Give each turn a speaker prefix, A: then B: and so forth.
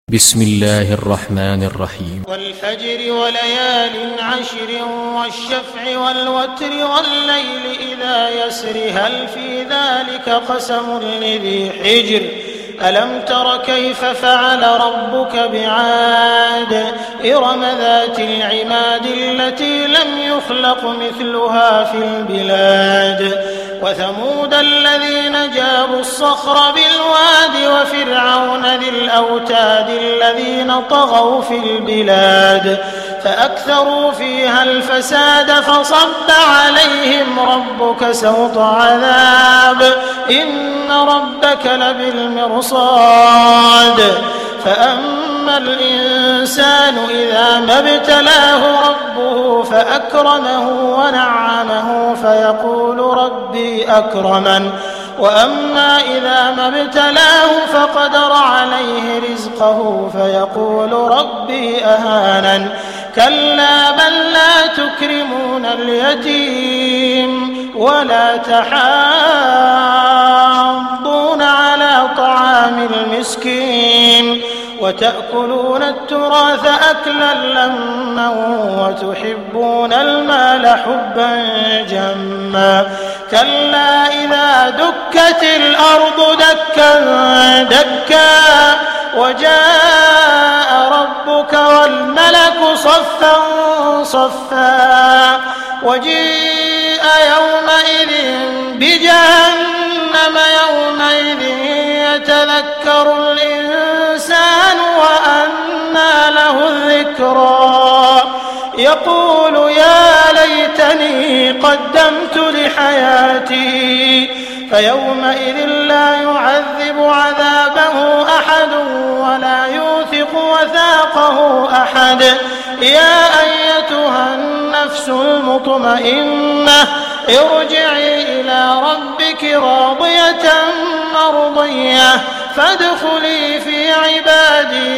A: بسم الله الرحمن الرحيم
B: والفجر وليال عشر والشفع والوتر والليل إذا يسر هل في ذلك قسم لذي حجر ألم تر كيف فعل ربك بعاد إرم ذات العماد التي لم يخلق مثلها في البلاد وثمود الذين جابوا الصخر بالواد وفرعون ذي الأوتاد الذين طغوا في البلاد فأكثروا فيها الفساد فصب عليهم ربك سوط عذاب إن ربك لبالمرصاد فأما الإنسان إذا ما ابتلاه ربه فأكرمه ونعمه فيقول ربي أكرمن وأما إذا ما ابتلاه فقدر عليه رزقه فيقول ربي أهانن كلا بل لا تكرمون اليتيم ولا تحاضون على طعام المسكين وتأكلون التراث أكلا لما وتحبون المال حبا جما كلا إذا دكت الأرض دكا دكا وجاء ربك والملك صفا صفا وجيء يومئذ بجهنم يومئذ يتذكر الإنسان وأنى له الذكرى يقول يا ليتني قدمت لحياتي فيومئذ لا يعذب عذابه أحد ولا يوثق وثاقه أحد يا أيتها النفس المطمئنة ارجعي إلى ربك راضية مرضية فادخلي في عبادي